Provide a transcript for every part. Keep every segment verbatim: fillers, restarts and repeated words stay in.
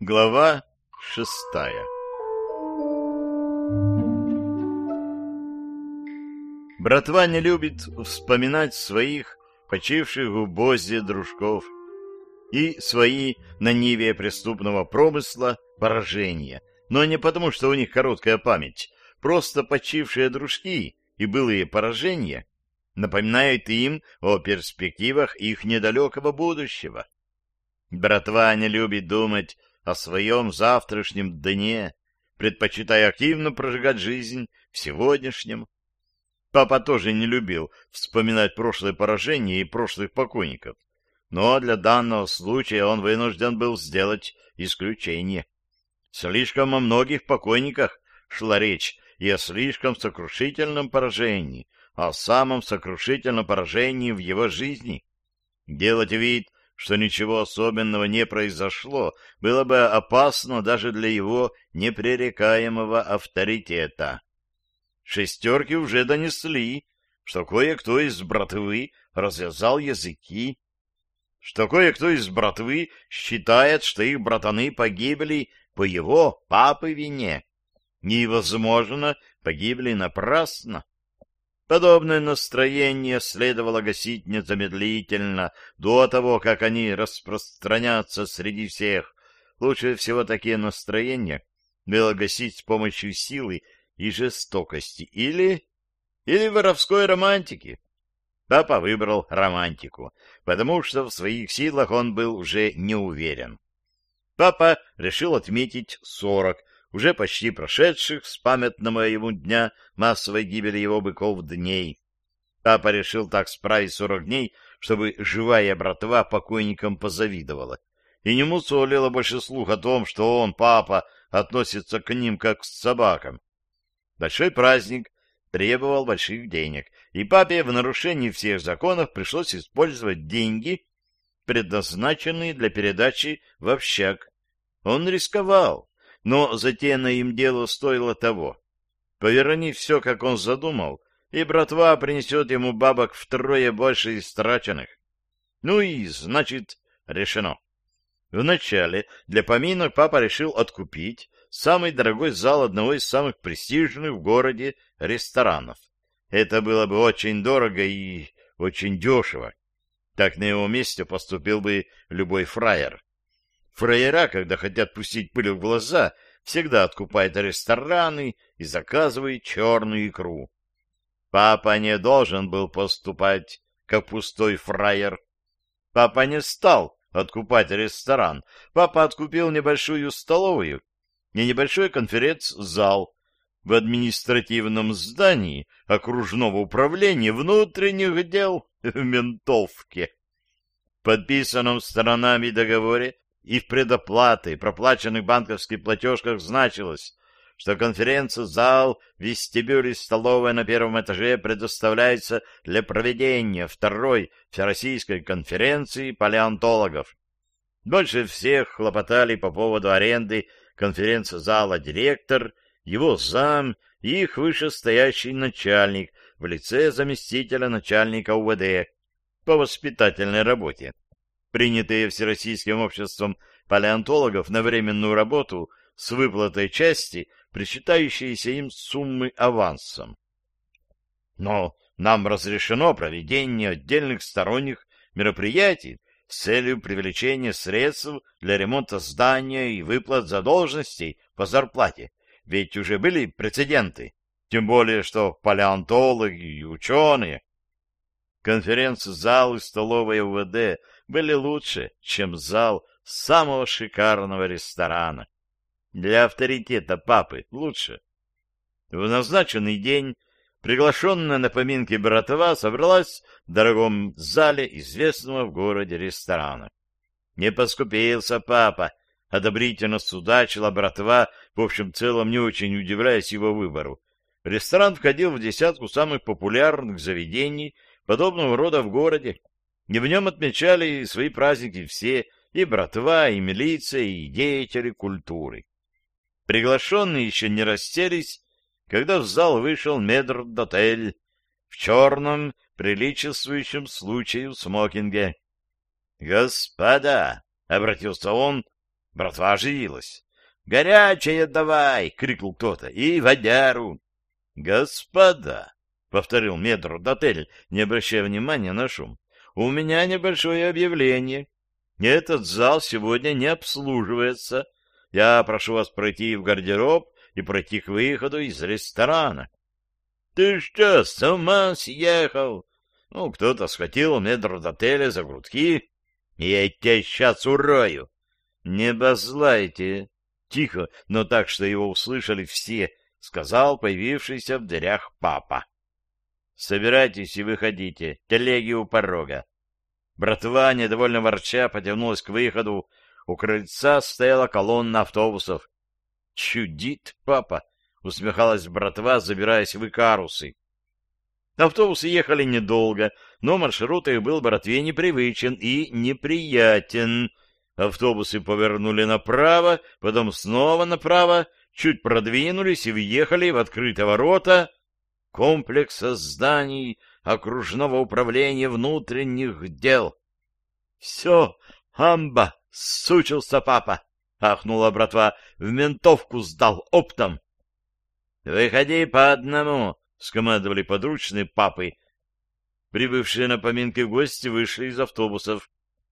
Глава шестая. Братва не любит вспоминать своих почивших в обозе дружков и свои на ниве преступного промысла поражения, но не потому, что у них короткая память, просто почившие дружки и былые поражения напоминают им о перспективах их недалекого будущего. Братва не любит думать о своем завтрашнем дне, предпочитая активно прожигать жизнь в сегодняшнем. Папа тоже не любил вспоминать прошлое поражение и прошлых покойников, но для данного случая он вынужден был сделать исключение. Слишком о многих покойниках шла речь и о слишком сокрушительном поражении, о самом сокрушительном поражении в его жизни. Делать вид, что ничего особенного не произошло, было бы опасно даже для его непререкаемого авторитета. Шестерки уже донесли, что кое-кто из братвы развязал языки, что кое-кто из братвы считает, что их братаны погибли по его, папы, вине, и, возможно, погибли напрасно. Подобное настроение следовало гасить незамедлительно, до того, как они распространятся среди всех. Лучше всего такие настроения было гасить с помощью силы и жестокости или... или воровской романтики. Папа выбрал романтику, потому что в своих силах он был уже не уверен. Папа решил отметить сорок, уже почти прошедших с памятного ему дня массовой гибели его быков дней. Папа решил так справить сорок дней, чтобы живая братва покойникам позавидовала и не мусолила больше слух о том, что он, папа, относится к ним как к собакам. Большой праздник требовал больших денег, и папе в нарушении всех законов пришлось использовать деньги, предназначенные для передачи в общак. Он рисковал, но затеянное им дело стоило того. Поверни все, как он задумал, и братва принесет ему бабок втрое больше истраченных. Ну и, значит, решено. Вначале для поминок папа решил откупить самый дорогой зал одного из самых престижных в городе ресторанов. Это было бы очень дорого и очень дешево. Так на его месте поступил бы любой фраер. Фраера, когда хотят пустить пыль в глаза, всегда откупают рестораны и заказывают черную икру. Папа не должен был поступать, как пустой фраер. Папа не стал откупать ресторан. Папа откупил небольшую столовую и небольшой конференц-зал в административном здании окружного управления внутренних дел в Ментовке. В подписанном сторонами договоре и в предоплаты проплаченных банковских платежках значилось, что конференц-зал, вестибюль и столовая на первом этаже предоставляется для проведения второй Всероссийской конференции палеонтологов. Больше всех хлопотали по поводу аренды конференц-зала директор, его зам и их вышестоящий начальник в лице заместителя начальника УВД по воспитательной работе. Принятые Всероссийским обществом палеонтологов на временную работу с выплатой части, причитающейся им суммы авансом. Но нам разрешено проведение отдельных сторонних мероприятий с целью привлечения средств для ремонта здания и выплат задолженностей по зарплате, ведь уже были прецеденты, тем более что палеонтологи и ученые. Конференц-зал и столовая УВД были лучше, чем зал самого шикарного ресторана. Для авторитета папы лучше. В назначенный день приглашенная на поминки братва собралась в дорогом зале известного в городе ресторана. Не поскупился папа, одобрительно судачила братва, в общем целом не очень удивляясь его выбору. Ресторан входил в десятку самых популярных заведений подобного рода в городе, и в нем отмечали свои праздники все, и братва, и милиция, и деятели культуры. Приглашенные еще не расселись, когда в зал вышел метрдотель в черном, приличествующем случаю смокинге. — Господа! — обратился он Братва оживилась. «Горячее давай!» — крикнул кто-то. «И водяру!» «Господа!» — повторил метрдотель, не обращая внимания на шум. «У меня небольшое объявление. Этот зал сегодня не обслуживается. Я прошу вас пройти в гардероб и пройти к выходу из ресторана». «Ты что, с ума съехал?» Ну, кто-то схватил метрдотеля за грудки. «Я тебя сейчас урою!» «Не базлайте!» Тихо, но так, что его услышали все, сказал появившийся в дверях папа. «Собирайтесь и выходите, телеги у порога». Братва, недовольно ворча, потянулась к выходу. У крыльца стояла колонна автобусов. «Чудит папа!» — усмехалась братва, забираясь в икарусы. Автобусы ехали недолго, но маршрут их был братве непривычен и неприятен. Автобусы повернули направо, потом снова направо, чуть продвинулись и въехали в открытые ворота комплекса зданий окружного управления внутренних дел. — Все, амба, сучился папа! — ахнула братва. — В ментовку сдал оптом. — Выходи по одному! — скомандовали подручные папы. Прибывшие на поминки гости вышли из автобусов.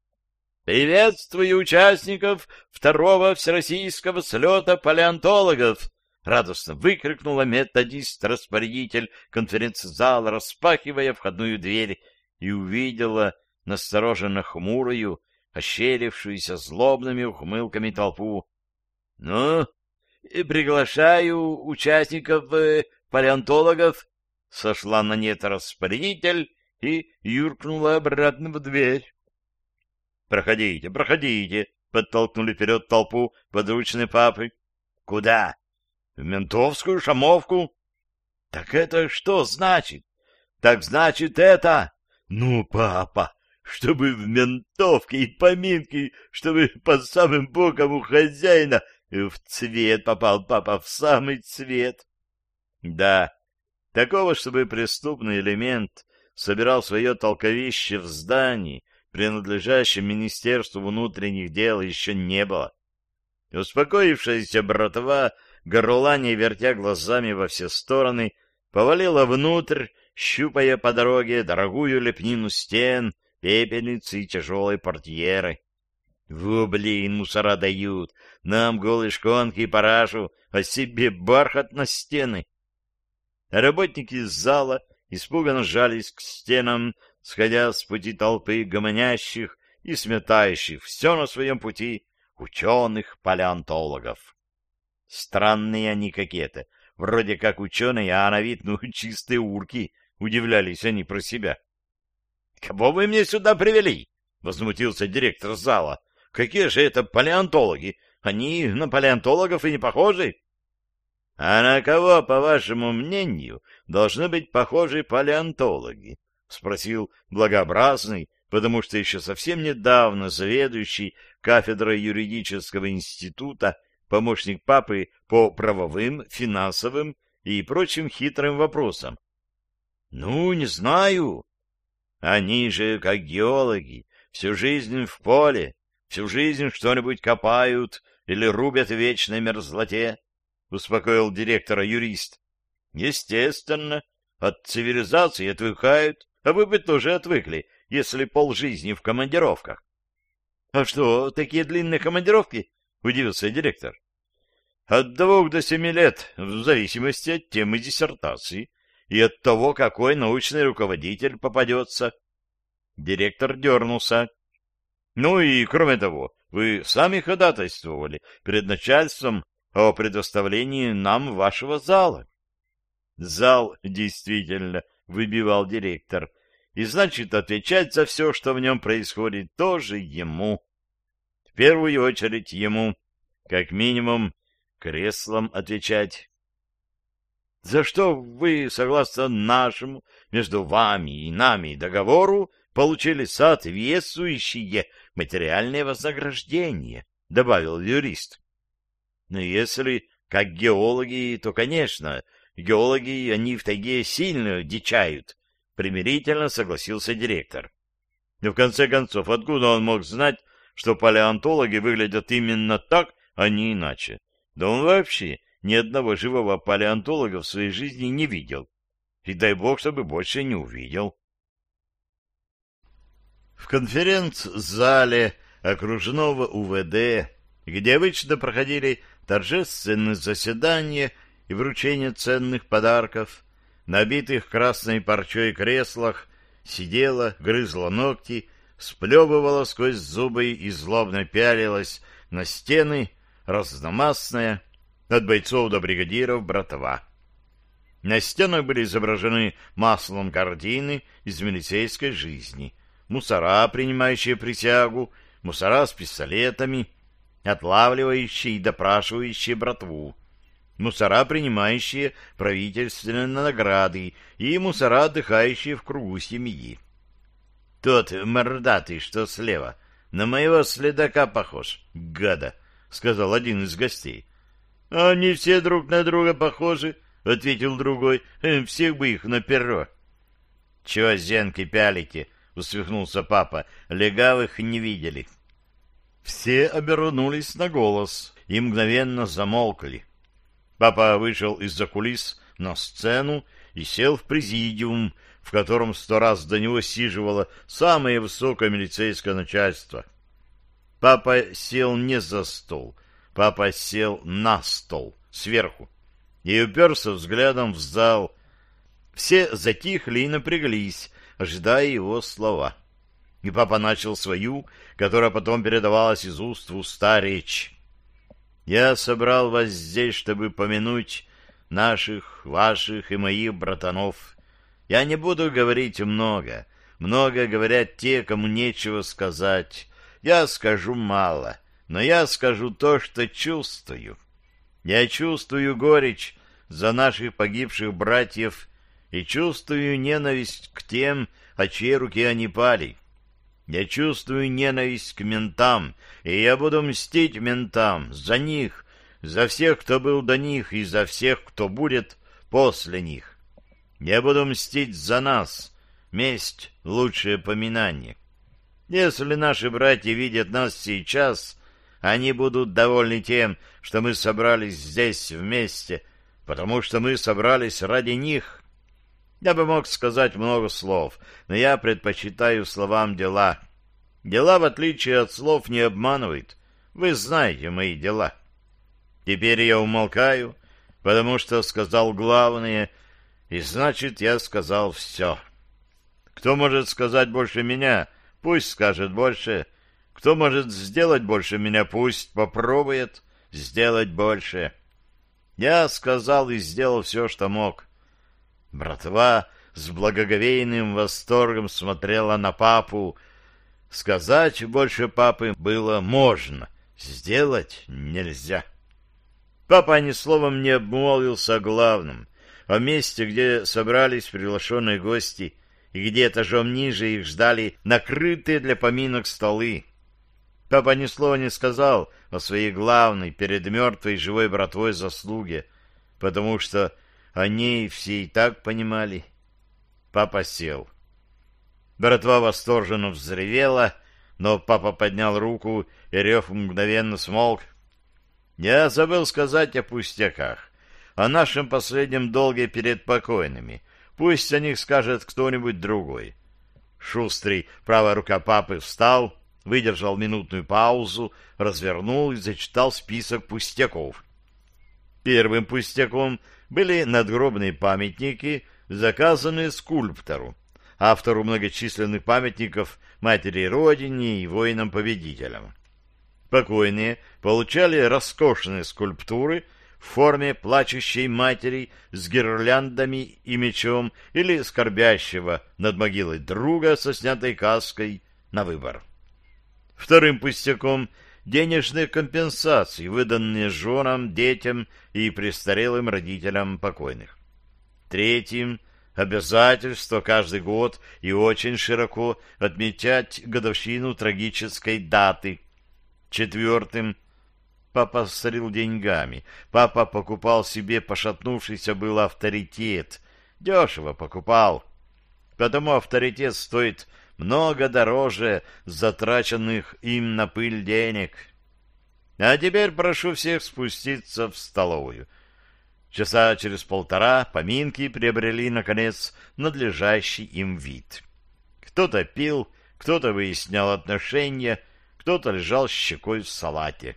«Приветствую участников второго всероссийского слета палеонтологов!» — радостно выкрикнула методист-распорядитель конференц-зала, распахивая входную дверь, и увидела настороженно хмурую, ощерившуюся злобными ухмылками толпу. «Ну, и приглашаю участников э, палеонтологов!» — сошла на нет распорядитель и юркнула обратно в дверь. «Проходите, проходите!» — подтолкнули вперед толпу подручные папы. «Куда?» «В ментовскую шамовку». «Так это что значит?» «Так значит это...» «Ну, папа, чтобы в ментовке и поминки, чтобы под самым боком у хозяина в цвет попал папа, в самый цвет». «Да, такого, чтобы преступный элемент собирал свое толковище в здании, принадлежащем Министерству внутренних дел, еще не было». Успокоившаяся братва, горланя вертя глазами во все стороны, повалила внутрь, щупая по дороге дорогую лепнину стен, пепельницы и тяжелой портьеры. «Во, блин, мусора дают! Нам голые шконки и парашу, а себе бархат на стены!» Работники из зала испуганно сжались к стенам, сходя с пути толпы гомонящих и сметающих все на своем пути ученых-палеонтологов. Странные они какие-то, вроде как ученые, а на вид, ну, чистые урки, удивлялись они про себя. — Кого вы мне сюда привели? — возмутился директор зала. — Какие же это палеонтологи? Они на палеонтологов и не похожи. — А на кого, по вашему мнению, должны быть похожи палеонтологи? — спросил благообразный, потому что еще совсем недавно заведующий кафедрой юридического института помощник папы по правовым, финансовым и прочим хитрым вопросам. — Ну, не знаю. Они же, как геологи, всю жизнь в поле, всю жизнь что-нибудь копают или рубят в вечной мерзлоте, — успокоил директора юрист. — Естественно, от цивилизации отвыкают, а вы бы тоже отвыкли, если полжизни в командировках. — А что, такие длинные командировки? — удивился директор. — От двух до семи лет, в зависимости от темы диссертации и от того, какой научный руководитель попадется. Директор дернулся. — Ну и, кроме того, вы сами ходатайствовали перед начальством о предоставлении нам вашего зала. Зал действительно выбивал директор, и значит, отвечать за все, что в нем происходит, тоже ему. В первую очередь ему, как минимум, креслом отвечать. За что вы, согласно нашему, между вами и нами договору, получили соответствующие материальные вознаграждения, — добавил юрист. Но если как геологи, то, конечно, геологи, они в тайге сильно дичают, — примирительно согласился директор. Но в конце концов, откуда он мог знать, что палеонтологи выглядят именно так, а не иначе. Да он вообще ни одного живого палеонтолога в своей жизни не видел. И дай бог, чтобы больше не увидел. В конференц-зале окружного УВД, где обычно проходили торжественные заседания и вручение ценных подарков, на обитых красной парчой креслах сидела, грызла ногти, сплевывала сквозь зубы и злобно пялилась на стены разномастная, от бойцов до бригадиров, братва. На стенах были изображены маслом картины из милицейской жизни. Мусора, принимающие присягу, мусора с пистолетами, отлавливающие и допрашивающие братву, мусора, принимающие правительственные награды, и мусора, отдыхающие в кругу семьи. Тот мордатый, что слева, на моего следака похож, гада, — сказал один из гостей. — Они все друг на друга похожи, — ответил другой, — всех бы их на перо. — Чего зенки пялите? — усмехнулся папа. — Легавых не видели. Все обернулись на голос и мгновенно замолкли. Папа вышел из-за кулис на сцену и сел в президиум, в котором сто раз до него сиживало самое высокое милицейское начальство. Папа сел не за стол, папа сел на стол, сверху, и уперся взглядом в зал. Все затихли и напряглись, ожидая его слова. И папа начал свою, которая потом передавалась из уст в уста, речь. «Я собрал вас здесь, чтобы помянуть наших, ваших и моих братанов. Я не буду говорить много. Много говорят те, кому нечего сказать. Я скажу мало, но я скажу то, что чувствую. Я чувствую горечь за наших погибших братьев и чувствую ненависть к тем, от чьей руки они пали. Я чувствую ненависть к ментам, и я буду мстить ментам за них, за всех, кто был до них, и за всех, кто будет после них. Я буду мстить за нас. Месть — лучшее поминание. Если наши братья видят нас сейчас, они будут довольны тем, что мы собрались здесь вместе, потому что мы собрались ради них. Я бы мог сказать много слов, но я предпочитаю словам дела. Дела, в отличие от слов, не обманывают. Вы знаете мои дела. Теперь я умолкаю, потому что сказал главное, и значит, я сказал все. Кто может сказать больше меня, пусть скажет больше. Кто может сделать больше меня, пусть попробует сделать больше. Я сказал и сделал все, что мог. Братва с благоговейным восторгом смотрела на папу. Сказать больше папы было можно, сделать нельзя. Папа ни словом не обмолвился о главном, о месте, где собрались приглашенные гости, и где этажом ниже их ждали накрытые для поминок столы. Папа ни слова не сказал о своей главной перед мертвой живой братвой заслуге, потому что о ней все и так понимали. Папа сел. Братва восторженно взревела, но папа поднял руку, и рев мгновенно смолк. Я забыл сказать о пустяках, о нашем последнем долге перед покойными. Пусть о них скажет кто-нибудь другой. Шустрый, правая рука папы, встал, выдержал минутную паузу, развернул и зачитал список пустяков. Первым пустяком были надгробные памятники, заказанные скульптору, автору многочисленных памятников матери Родине и воинам-победителям. Покойные получали роскошные скульптуры в форме плачущей матери с гирляндами и мечом или скорбящего над могилой друга со снятой каской на выбор. Вторым пустяком — денежные компенсации, выданные женам, детям и престарелым родителям покойных. Третьим — обязательство каждый год и очень широко отмечать годовщину трагической даты. Четвертым — папа сорил деньгами. Папа покупал себе пошатнувшийся был авторитет. Дешево покупал. Потому авторитет стоит много дороже затраченных им на пыль денег. А теперь прошу всех спуститься в столовую. Часа через полтора поминки приобрели, наконец, надлежащий им вид. Кто-то пил, кто-то выяснял отношения, кто-то лежал щекой в салате.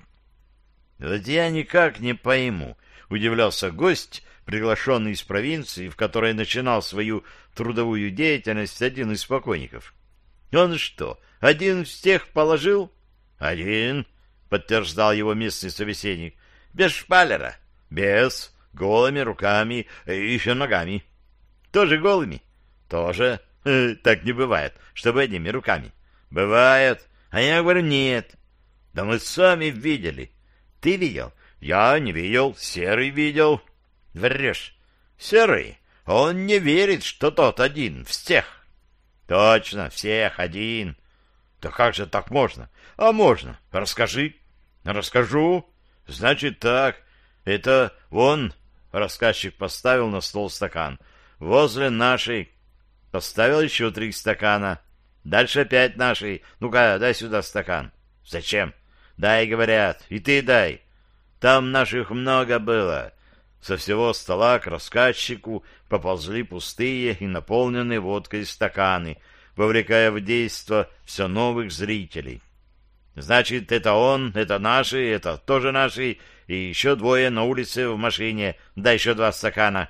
«Вот я никак не пойму», — удивлялся гость, приглашенный из провинции, в которой начинал свою трудовую деятельность один из покойников. «Он что, один всех положил?» «Один», — подтверждал его местный собеседник. «Без шпалера?» «Без. Голыми руками и еще ногами». «Тоже голыми?» «Тоже. Так не бывает, чтобы одними руками». «Бывает. А я говорю, нет». «Да мы сами видели». «Ты видел?» «Я не видел. Серый видел». «Врешь». «Серый? Он не верит, что тот один. Всех». «Точно, всех один». «Да как же так можно?» «А можно. Расскажи». «Расскажу. Значит так. Это он...» Рассказчик поставил на стол стакан. «Возле нашей...» Поставил еще три стакана. «Дальше опять нашей. Ну-ка, дай сюда стакан». «Зачем?» «Дай, говорят. И ты дай. Там наших много было». Со всего стола к рассказчику поползли пустые и наполненные водкой стаканы, вовлекая в действо все новых зрителей. «Значит, это он, это наши, это тоже наши, и еще двое на улице в машине. Дай еще два стакана».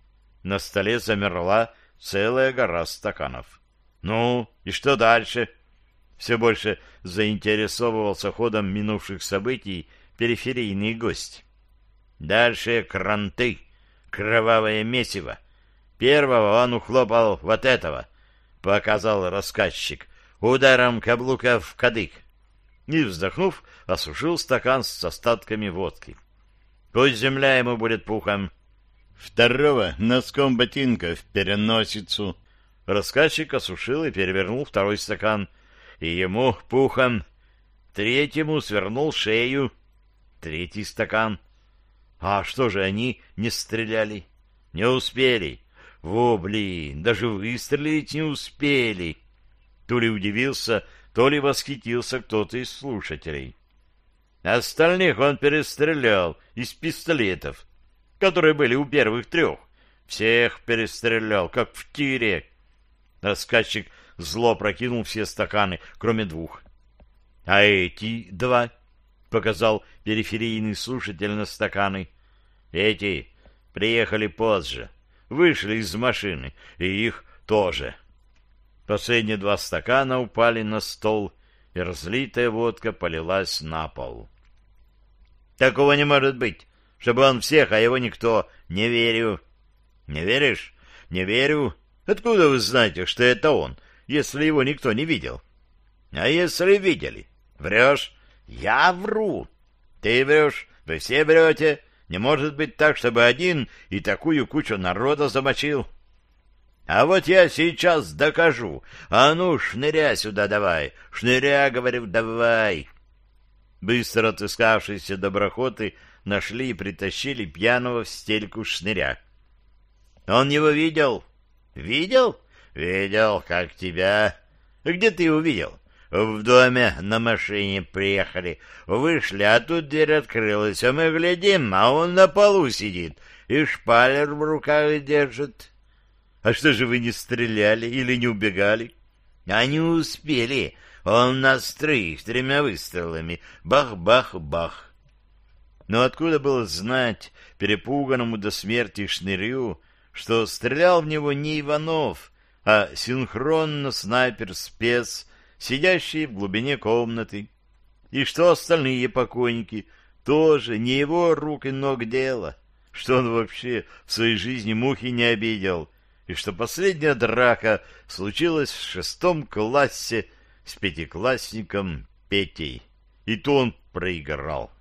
На столе замерла целая гора стаканов. «Ну, и что дальше?» Все больше заинтересовывался ходом минувших событий периферийный гость. «Дальше кранты, кровавое месиво. Первого он ухлопал вот этого», — показал рассказчик, ударом каблука в кадык. И, вздохнув, осушил стакан с остатками водки. «Пусть земля ему будет пухом». Второго носком ботинка в переносицу. Рассказчик осушил и перевернул второй стакан. И ему пухом. Третьему свернул шею. Третий стакан. А что же они не стреляли? Не успели. Во, блин, даже выстрелить не успели. То ли удивился, то ли восхитился кто-то из слушателей. Остальных он перестрелял из пистолетов, которые были у первых трех. Всех перестрелял, как в тире. Рассказчик зло прокинул все стаканы, кроме двух. — А эти два? — показал периферийный слушатель на стаканы. — Эти приехали позже, вышли из машины, и их тоже. Последние два стакана упали на стол, и разлитая водка полилась на пол. — Такого не может быть, чтобы он всех, а его никто. Не верю. — Не веришь? — Не верю. Откуда вы знаете, что это он, если его никто не видел? — А если видели? — Врешь? — Я вру. — Ты врешь, вы все врете. Не может быть так, чтобы один и такую кучу народа замочил. — А вот я сейчас докажу. А ну, шныря сюда давай. Шныря, говорю, давай. Быстро отыскавшиеся доброхоты нашли и притащили пьяного в стельку шныря. — Он его видел? — Видел? — Видел, как тебя. — Где ты его видел? — В доме на машине приехали. Вышли, а тут дверь открылась, а мы глядим, а он на полу сидит и шпалер в руках держит. — А что же вы не стреляли или не убегали? — А не успели. Он нас троих тремя выстрелами. Бах-бах-бах. Но откуда было знать перепуганному до смерти шнырю, что стрелял в него не Иванов, а синхронно-снайпер-спец, сидящий в глубине комнаты, и что остальные покойники тоже не его рук и ног дело, что он вообще в своей жизни мухи не обидел, и что последняя драка случилась в шестом классе с пятиклассником Петей, и то он проиграл.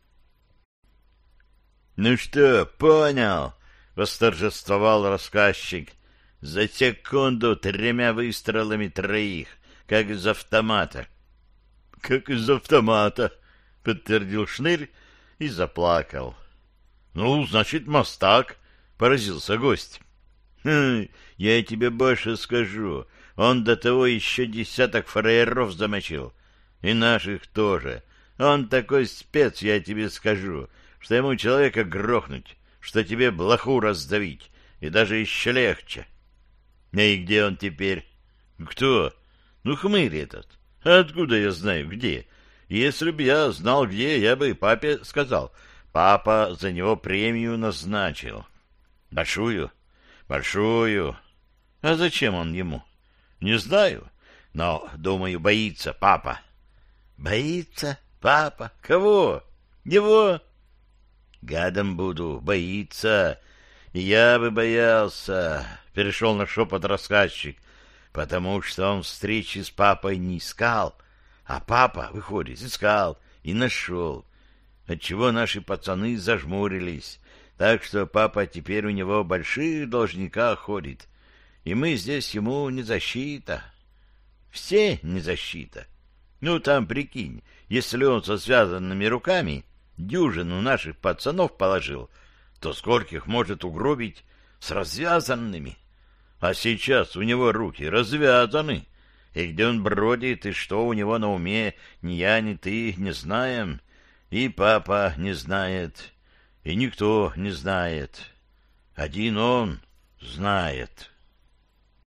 — Ну что, понял? — восторжествовал рассказчик. — За секунду тремя выстрелами троих, как из автомата. — Как из автомата, — подтвердил Шнырь и заплакал. — Ну, значит, мастак, — поразился гость. — Хм, я тебе больше скажу. Он до того еще десяток фраеров замочил. И наших тоже. Он такой спец, я тебе скажу, что ему человека грохнуть, что тебе блоху раздавить, и даже еще легче. И где он теперь? Кто? Ну, хмырь этот. Откуда я знаю, где? Если б я знал, где, я бы папе сказал. Папа за него премию назначил. Большую? Большую. А зачем он ему? Не знаю, но, думаю, боится папа. Боится папа? Кого? Его? Гадом буду, боится. И я бы боялся, перешел на шепот рассказчик, потому что он встречи с папой не искал, а папа, выходит, искал и нашел, отчего наши пацаны зажмурились, так что папа теперь у него в больших должниках ходит, и мы здесь ему не защита. Все не защита. Ну, там, прикинь, если он со связанными руками дюжину наших пацанов положил, то скольких может угробить с развязанными? А сейчас у него руки развязаны, и где он бродит, и что у него на уме, ни я, ни ты не знаем, и папа не знает, и никто не знает. Один он знает».